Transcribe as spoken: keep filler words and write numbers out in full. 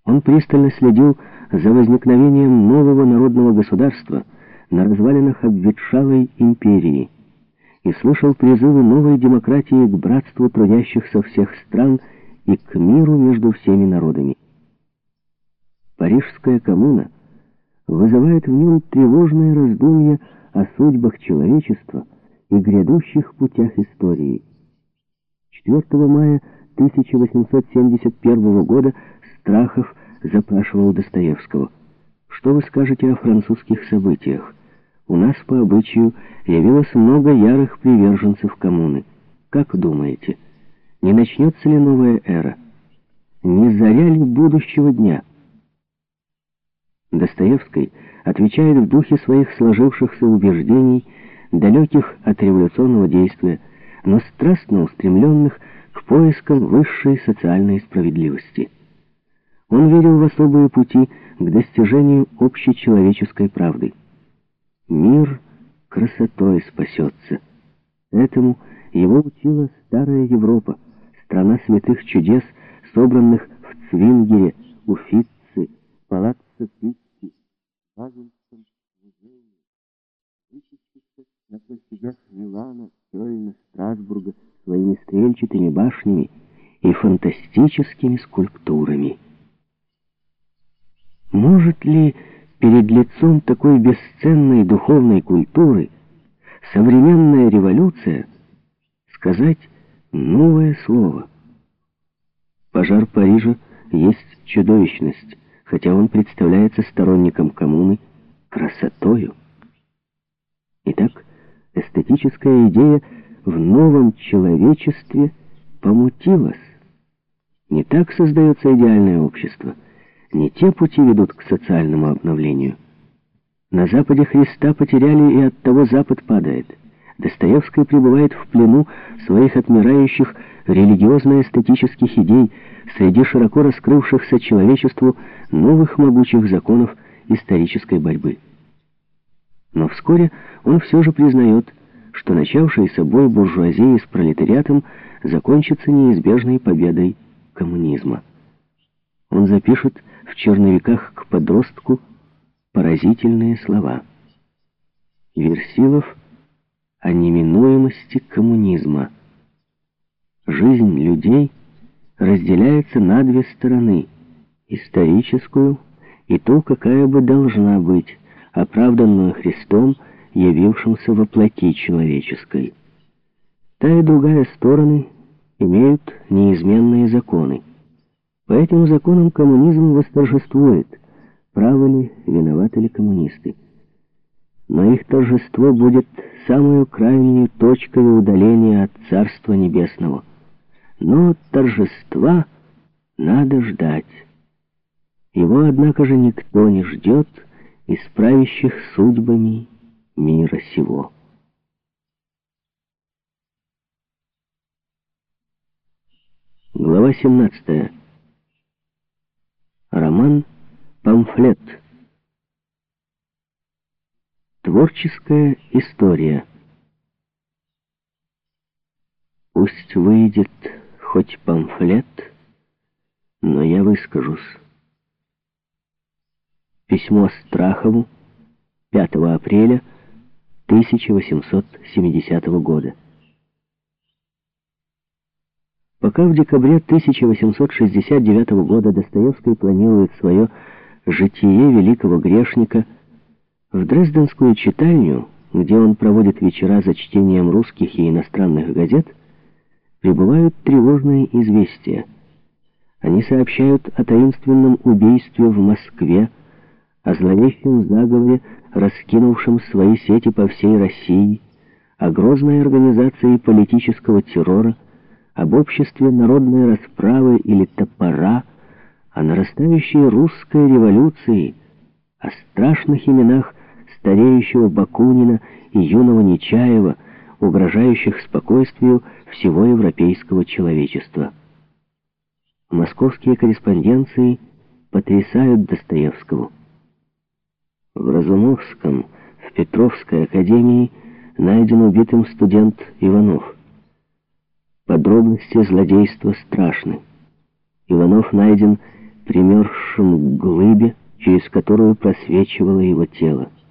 Он пристально следил за возникновением нового народного государства на развалинах обветшалой империи и слышал призывы новой демократии к братству трудящихся всех стран и к миру между всеми народами. Парижская коммуна вызывает в нем тревожные раздумья о судьбах человечества и грядущих путях истории. четвёртого мая тысяча восемьсот семьдесят первого года Страхов запрашивал Достоевского: «Что вы скажете о французских событиях? У нас по обычаю явилось много ярых приверженцев коммуны. Как думаете, не начнется ли новая эра? Не заря ли будущего дня?» Достоевский отвечает в духе своих сложившихся убеждений, далеких от революционного действия, но страстно устремленных к поискам высшей социальной справедливости. Он верил в особые пути к достижению общечеловеческой правды. Мир красотой спасется. Этому его учила старая Европа, страна святых чудес, собранных в Цвингере, Уффици, Палаццо Питти, Базельском музее, высечется на площадях Милана, Кёльна, Страсбурга своими стрельчатыми башнями и фантастическими скульптурами. Может ли перед лицом такой бесценной духовной культуры современная революция сказать новое слово? Пожар Парижа есть чудовищность, хотя он представляется сторонником коммуны красотою. Итак, эстетическая идея в новом человечестве помутилась. Не так создается идеальное общество. Не те пути ведут к социальному обновлению. На Западе Христа потеряли, и оттого Запад падает. Достоевский пребывает в плену своих отмирающих религиозно-эстетических идей среди широко раскрывшихся человечеству новых могучих законов исторической борьбы. Но вскоре он все же признает, что начавшийся бой буржуазии с пролетариатом закончится неизбежной победой коммунизма. Он запишет в черновиках к подростку поразительные слова. Версилов о неминуемости коммунизма. Жизнь людей разделяется на две стороны: историческую и ту, какая бы должна быть, оправданную Христом, явившимся во плоти человеческой. Та и другая стороны имеют неизменные законы. По этим законам коммунизм восторжествует, правы ли, виноваты ли коммунисты. Но их торжество будет самой крайней точкой удаления от Царства Небесного. Но торжества надо ждать. Его, однако же, никто не ждет из правящих судьбами мира сего. Глава семнадцатая. Роман «Памфлет». Творческая история. Пусть выйдет хоть памфлет, но я выскажусь. Письмо Страхову пятого апреля тысяча восемьсот семидесятого года. Пока в декабре тысяча восемьсот шестьдесят девятого года Достоевский планирует свое «Житие великого грешника», в дрезденскую читальню, где он проводит вечера за чтением русских и иностранных газет, прибывают тревожные известия. Они сообщают о таинственном убийстве в Москве, о зловещем заговоре, раскинувшем свои сети по всей России, о грозной организации политического террора, об обществе народной расправы или топора, о нарастающей русской революции, о страшных именах стареющего Бакунина и юного Нечаева, угрожающих спокойствию всего европейского человечества. Московские корреспонденции потрясают Достоевского. В Разумовском, в Петровской академии, найден убитым студент Иванов. Подробности злодейства страшны. Иванов найден примерзшим прибывшим к глыбе, через которую просвечивало его тело.